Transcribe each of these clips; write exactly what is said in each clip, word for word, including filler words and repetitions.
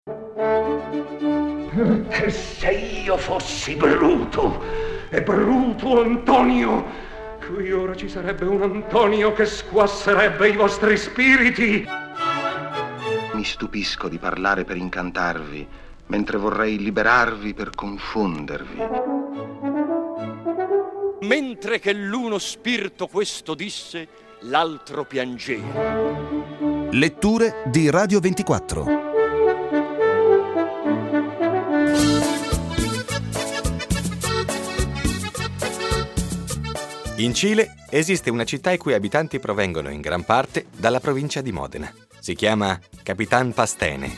E se io fossi Bruto, e Bruto Antonio, qui ora ci sarebbe un Antonio che squasserebbe i vostri spiriti. Mi stupisco di parlare per incantarvi, mentre vorrei liberarvi per confondervi. Mentre che l'uno spirito questo disse, l'altro piangeva. Letture di Radio ventiquattro. In Cile esiste una città i cui abitanti provengono in gran parte dalla provincia di Modena. Si chiama Capitan Pastene.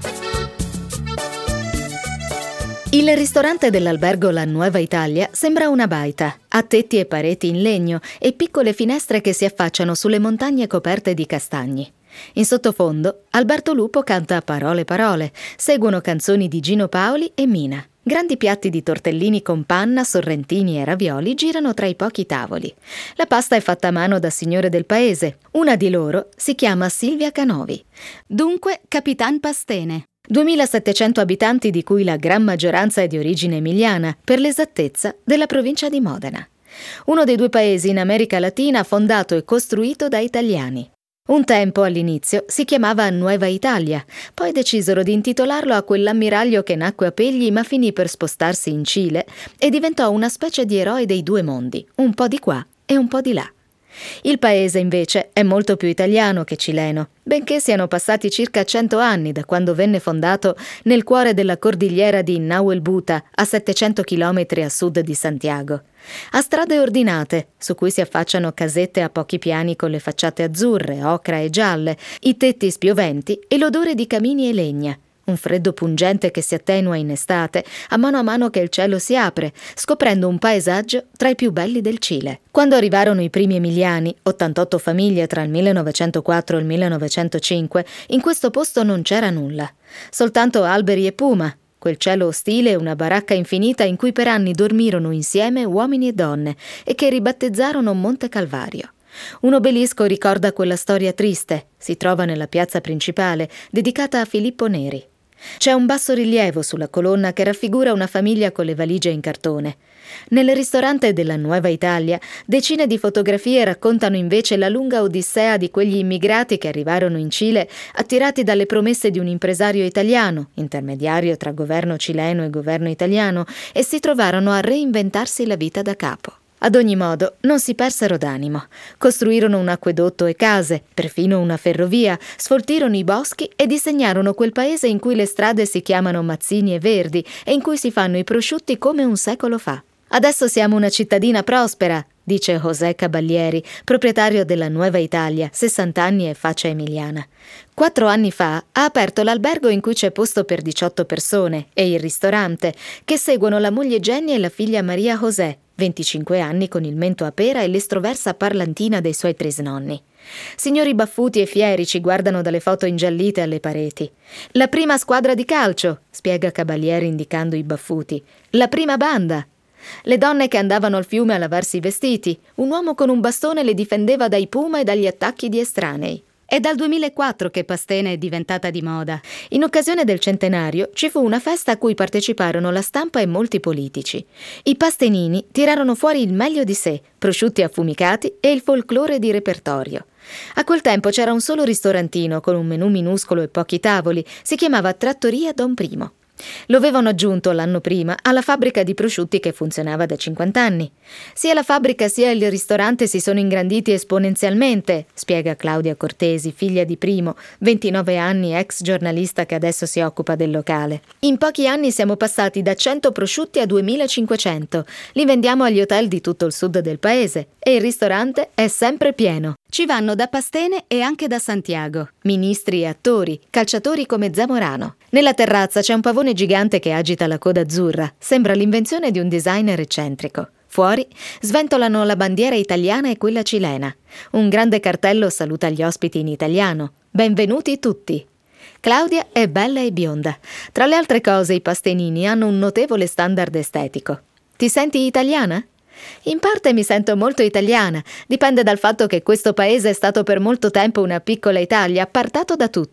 Il ristorante dell'albergo La Nueva Italia sembra una baita, ha tetti e pareti in legno e piccole finestre che si affacciano sulle montagne coperte di castagni. In sottofondo, Alberto Lupo canta Parole Parole, seguono canzoni di Gino Paoli e Mina. Grandi piatti di tortellini con panna, sorrentini e ravioli girano tra i pochi tavoli. La pasta è fatta a mano da signore del paese. Una di loro si chiama Silvia Canovi. Dunque, Capitan Pastene. duemilasettecento abitanti, di cui la gran maggioranza è di origine emiliana, per l'esattezza della provincia di Modena. Uno dei due paesi in America Latina fondato e costruito da italiani. Un tempo, all'inizio, si chiamava Nueva Italia, poi decisero di intitolarlo a quell'ammiraglio che nacque a Pegli ma finì per spostarsi in Cile e diventò una specie di eroe dei due mondi, un po' di qua e un po' di là. Il paese, invece, è molto più italiano che cileno, benché siano passati circa cento anni da quando venne fondato nel cuore della cordigliera di Nahuel Buta, a settecento chilometri a sud di Santiago. Ha strade ordinate, su cui si affacciano casette a pochi piani con le facciate azzurre, ocra e gialle, i tetti spioventi e l'odore di camini e legna. Un freddo pungente che si attenua in estate, a mano a mano che il cielo si apre, scoprendo un paesaggio tra i più belli del Cile. Quando arrivarono i primi emiliani, ottantotto famiglie tra il millenovecentoquattro e il millenovecentocinque, in questo posto non c'era nulla. Soltanto alberi e puma, quel cielo ostile e una baracca infinita in cui per anni dormirono insieme uomini e donne e che ribattezzarono Monte Calvario. Un obelisco ricorda quella storia triste, si trova nella piazza principale, dedicata a Filippo Neri. C'è un basso rilievo sulla colonna che raffigura una famiglia con le valigie in cartone. Nel ristorante della Nueva Italia, decine di fotografie raccontano invece la lunga odissea di quegli immigrati che arrivarono in Cile attirati dalle promesse di un impresario italiano, intermediario tra governo cileno e governo italiano, e si trovarono a reinventarsi la vita da capo. Ad ogni modo, non si persero d'animo. Costruirono un acquedotto e case, perfino una ferrovia, sfoltirono i boschi e disegnarono quel paese in cui le strade si chiamano Mazzini e Verdi e in cui si fanno i prosciutti come un secolo fa. Adesso siamo una cittadina prospera, dice José Caballeri, proprietario della Nueva Italia, sessanta anni e faccia emiliana. Quattro anni fa ha aperto l'albergo in cui c'è posto per diciotto persone e il ristorante, che seguono la moglie Jenny e la figlia Maria José, venticinque anni con il mento a pera e l'estroversa parlantina dei suoi trisnonni. Signori baffuti e fieri ci guardano dalle foto ingiallite alle pareti. La prima squadra di calcio, spiega Caballeri indicando i baffuti. La prima banda. Le donne che andavano al fiume a lavarsi i vestiti. Un uomo con un bastone le difendeva dai puma e dagli attacchi di estranei. È dal duemilaquattro che Pastene è diventata di moda. In occasione del centenario ci fu una festa a cui parteciparono la stampa e molti politici. I pastenini tirarono fuori il meglio di sé, prosciutti affumicati e il folklore di repertorio. A quel tempo c'era un solo ristorantino con un menù minuscolo e pochi tavoli, si chiamava Trattoria Don Primo. Lo avevano aggiunto l'anno prima alla fabbrica di prosciutti che funzionava da cinquanta anni. Sia la fabbrica sia il ristorante si sono ingranditi esponenzialmente, spiega Claudia Cortesi, figlia di Primo, ventinove anni, ex giornalista che adesso si occupa del locale. In pochi anni siamo passati da cento prosciutti a duemilacinquecento. Li vendiamo agli hotel di tutto il sud del paese e il ristorante è sempre pieno. Ci vanno da Pastene e anche da Santiago, ministri e attori, calciatori come Zamorano. Nella terrazza c'è un pavone gigante che agita la coda azzurra, sembra l'invenzione di un designer eccentrico. Fuori sventolano la bandiera italiana e quella cilena. Un grande cartello saluta gli ospiti in italiano. Benvenuti tutti. Claudia è bella e bionda. Tra le altre cose i pastenini hanno un notevole standard estetico. Ti senti italiana? In parte mi sento molto italiana, dipende dal fatto che questo paese è stato per molto tempo una piccola Italia, appartato da tutto.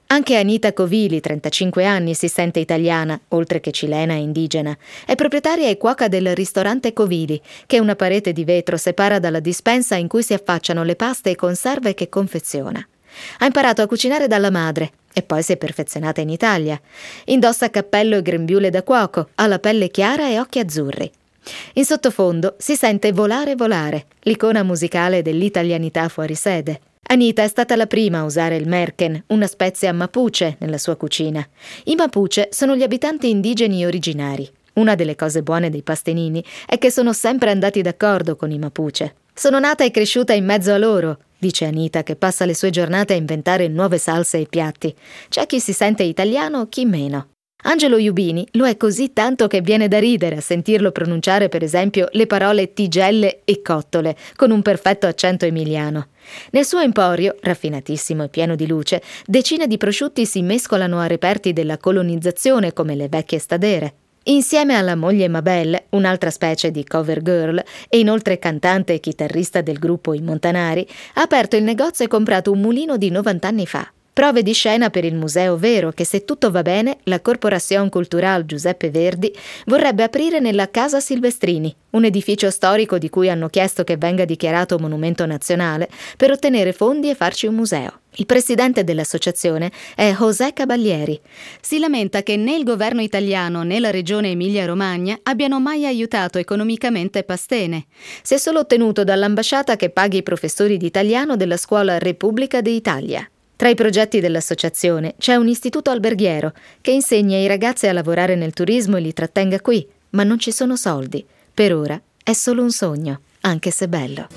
Anche Anita Covili, trentacinque anni, si sente italiana, oltre che cilena e indigena. È proprietaria e cuoca del ristorante Covili, che una parete di vetro separa dalla dispensa in cui si affacciano le paste e conserve che confeziona. Ha imparato a cucinare dalla madre e poi si è perfezionata in Italia. Indossa cappello e grembiule da cuoco, ha la pelle chiara e occhi azzurri. In sottofondo si sente Volare Volare, l'icona musicale dell'italianità fuori sede. Anita è stata la prima a usare il merken, una spezia mapuche, nella sua cucina. I mapuche sono gli abitanti indigeni originari. Una delle cose buone dei pastenini è che sono sempre andati d'accordo con i mapuche. Sono nata e cresciuta in mezzo a loro, dice Anita, che passa le sue giornate a inventare nuove salse e piatti. C'è chi si sente italiano, chi meno. Angelo Jubini lo è così tanto che viene da ridere a sentirlo pronunciare, per esempio, le parole tigelle e cottole con un perfetto accento emiliano. Nel suo emporio, raffinatissimo e pieno di luce, decine di prosciutti si mescolano a reperti della colonizzazione come le vecchie stadere. Insieme alla moglie Mabel, un'altra specie di cover girl e inoltre cantante e chitarrista del gruppo I Montanari, ha aperto il negozio e comprato un mulino di novanta anni fa. Prove di scena per il Museo Vero che, se tutto va bene, la Corporazione Culturale Giuseppe Verdi vorrebbe aprire nella Casa Silvestrini, un edificio storico di cui hanno chiesto che venga dichiarato monumento nazionale per ottenere fondi e farci un museo. Il presidente dell'associazione è José Cavalieri. Si lamenta che né il governo italiano né la regione Emilia-Romagna abbiano mai aiutato economicamente Pastene. Si è solo ottenuto dall'ambasciata che paghi i professori di italiano della scuola Repubblica d'Italia. Tra i progetti dell'associazione c'è un istituto alberghiero che insegna ai ragazzi a lavorare nel turismo e li trattenga qui, ma non ci sono soldi. Per ora è solo un sogno, anche se bello.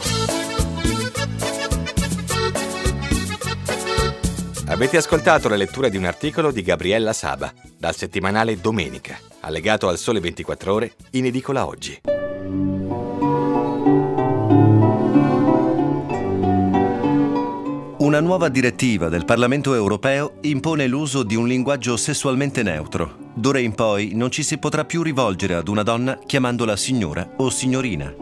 Avete ascoltato la lettura di un articolo di Gabriella Saba, dal settimanale Domenica, allegato al Sole ventiquattro Ore, in edicola oggi. Una nuova direttiva del Parlamento europeo impone l'uso di un linguaggio sessualmente neutro. D'ora in poi non ci si potrà più rivolgere ad una donna chiamandola signora o signorina.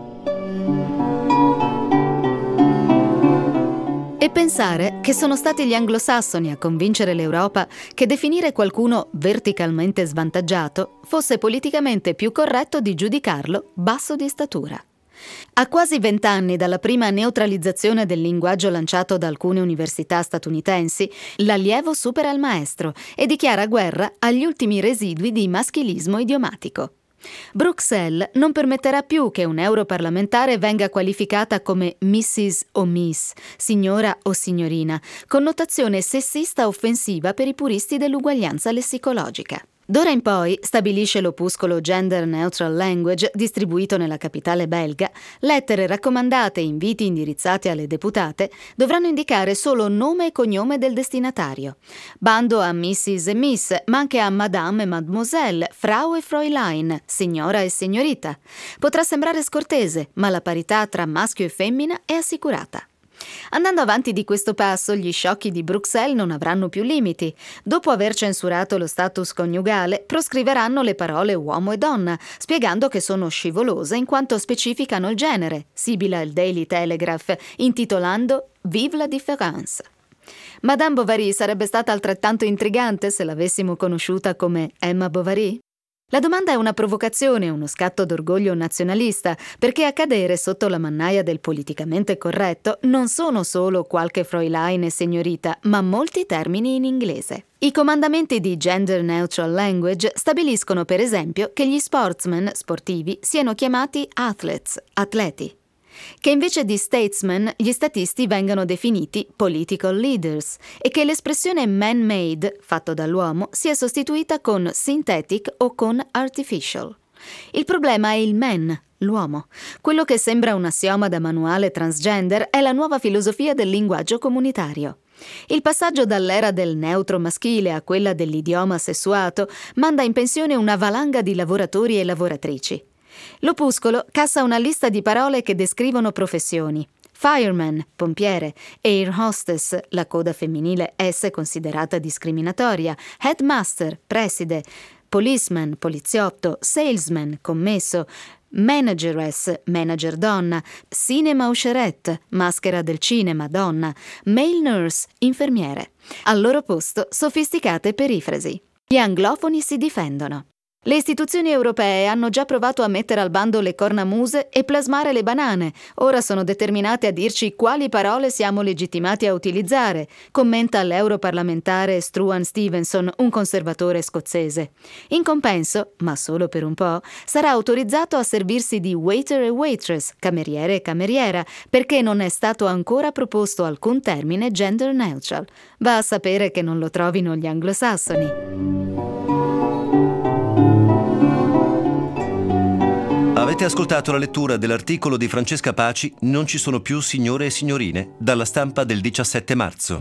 E pensare che sono stati gli anglosassoni a convincere l'Europa che definire qualcuno verticalmente svantaggiato fosse politicamente più corretto di giudicarlo basso di statura. A quasi vent'anni dalla prima neutralizzazione del linguaggio lanciato da alcune università statunitensi, l'allievo supera il maestro e dichiara guerra agli ultimi residui di maschilismo idiomatico. Bruxelles non permetterà più che un europarlamentare venga qualificata come missus o Miss, signora o signorina, connotazione sessista offensiva per i puristi dell'uguaglianza lessicologica. D'ora in poi, stabilisce l'opuscolo Gender Neutral Language, distribuito nella capitale belga, lettere raccomandate e inviti indirizzati alle deputate dovranno indicare solo nome e cognome del destinatario. Bando a missus e Miss, ma anche a Madame e Mademoiselle, Frau e Fräulein, signora e signorita. Potrà sembrare scortese, ma la parità tra maschio e femmina è assicurata. Andando avanti di questo passo, gli sciocchi di Bruxelles non avranno più limiti. Dopo aver censurato lo status coniugale, proscriveranno le parole uomo e donna, spiegando che sono scivolose in quanto specificano il genere, sibila il Daily Telegraph, intitolando Vive la différence. Madame Bovary sarebbe stata altrettanto intrigante se l'avessimo conosciuta come Emma Bovary? La domanda è una provocazione, uno scatto d'orgoglio nazionalista, perché a cadere sotto la mannaia del politicamente corretto non sono solo qualche Fräulein e signorita, ma molti termini in inglese. I comandamenti di Gender Neutral Language stabiliscono, per esempio, che gli sportsmen sportivi siano chiamati athletes, atleti, che invece di statesmen gli statisti vengano definiti political leaders e che l'espressione man-made, fatto dall'uomo, sia sostituita con synthetic o con artificial. Il problema è il man, l'uomo. Quello che sembra un assioma da manuale transgender è la nuova filosofia del linguaggio comunitario. Il passaggio dall'era del neutro maschile a quella dell'idioma sessuato manda in pensione una valanga di lavoratori e lavoratrici. L'opuscolo cassa una lista di parole che descrivono professioni: fireman, pompiere, air hostess, la coda femminile S considerata discriminatoria, headmaster, preside, policeman, poliziotto, salesman, commesso, manageress, manager donna, cinema usherette, maschera del cinema donna, male nurse, infermiere. Al loro posto, sofisticate perifrasi. Gli anglofoni si difendono. Le istituzioni europee hanno già provato a mettere al bando le cornamuse e plasmare le banane. Ora sono determinate a dirci quali parole siamo legittimati a utilizzare, commenta l'europarlamentare Struan Stevenson, un conservatore scozzese. In compenso, ma solo per un po', sarà autorizzato a servirsi di waiter e waitress, cameriere e cameriera, perché non è stato ancora proposto alcun termine gender neutral. Va a sapere che non lo trovino gli anglosassoni. Avete ascoltato la lettura dell'articolo di Francesca Paci "Non ci sono più signore e signorine", dalla Stampa del diciassette marzo.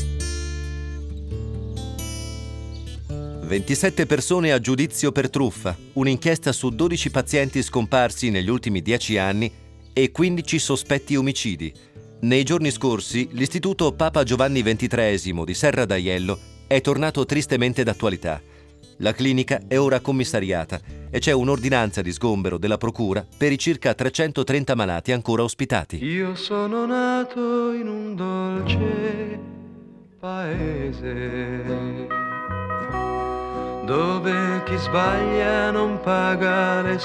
ventisette persone a giudizio per truffa, un'inchiesta su dodici pazienti scomparsi negli ultimi dieci anni e quindici sospetti omicidi. Nei giorni scorsi l'Istituto Papa Giovanni ventitreesimo di Serra d'Aiello è tornato tristemente d'attualità. La clinica è ora commissariata e c'è un'ordinanza di sgombero della procura per i circa trecentotrenta malati ancora ospitati. Io sono nato in un dolce paese dove chi sbaglia non paga le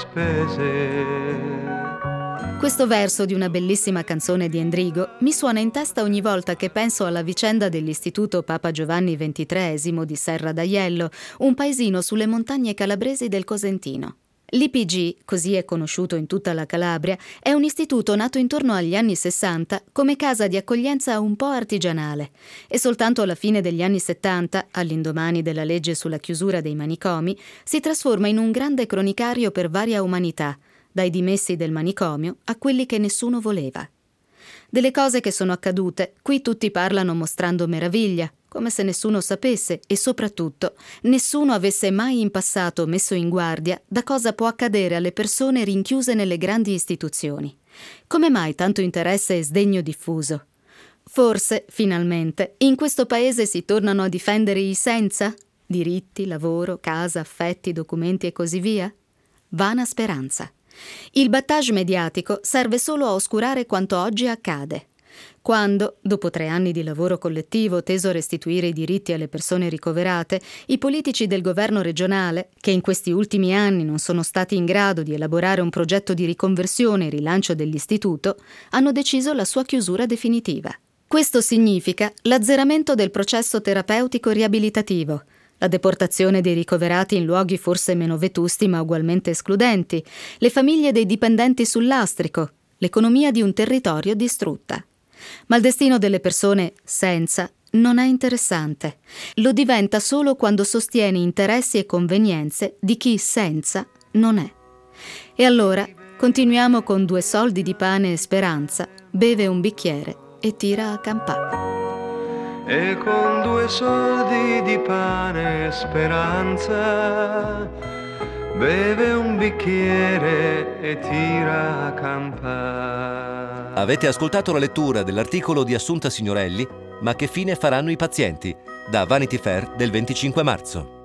spese. Questo verso di una bellissima canzone di Endrigo mi suona in testa ogni volta che penso alla vicenda dell'Istituto Papa Giovanni ventitreesimo di Serra d'Aiello, un paesino sulle montagne calabresi del Cosentino. L'I P G, così è conosciuto in tutta la Calabria, è un istituto nato intorno agli anni sessanta come casa di accoglienza un po' artigianale e soltanto alla fine degli anni settanta, all'indomani della legge sulla chiusura dei manicomi, si trasforma in un grande cronicario per varia umanità, dai dimessi del manicomio a quelli che nessuno voleva. Delle cose che sono accadute, qui tutti parlano mostrando meraviglia, come se nessuno sapesse e soprattutto nessuno avesse mai in passato messo in guardia da cosa può accadere alle persone rinchiuse nelle grandi istituzioni. Come mai tanto interesse e sdegno diffuso? Forse, finalmente, in questo paese si tornano a difendere i senza? Diritti, lavoro, casa, affetti, documenti e così via? Vana speranza. Il battage mediatico serve solo a oscurare quanto oggi accade. Quando, dopo tre anni di lavoro collettivo teso a restituire i diritti alle persone ricoverate, i politici del governo regionale, che in questi ultimi anni non sono stati in grado di elaborare un progetto di riconversione e rilancio dell'istituto, hanno deciso la sua chiusura definitiva. Questo significa l'azzeramento del processo terapeutico riabilitativo, la deportazione dei ricoverati in luoghi forse meno vetusti ma ugualmente escludenti, le famiglie dei dipendenti sul lastrico, l'economia di un territorio distrutta. Ma il destino delle persone senza non è interessante. Lo diventa solo quando sostiene interessi e convenienze di chi senza non è. E allora continuiamo con due soldi di pane e speranza, beve un bicchiere e tira a campà. E con due soldi di pane e speranza beve un bicchiere e tira a campà. Avete ascoltato la lettura dell'articolo di Assunta Signorelli "Ma che fine faranno i pazienti?" da Vanity Fair del venticinque marzo.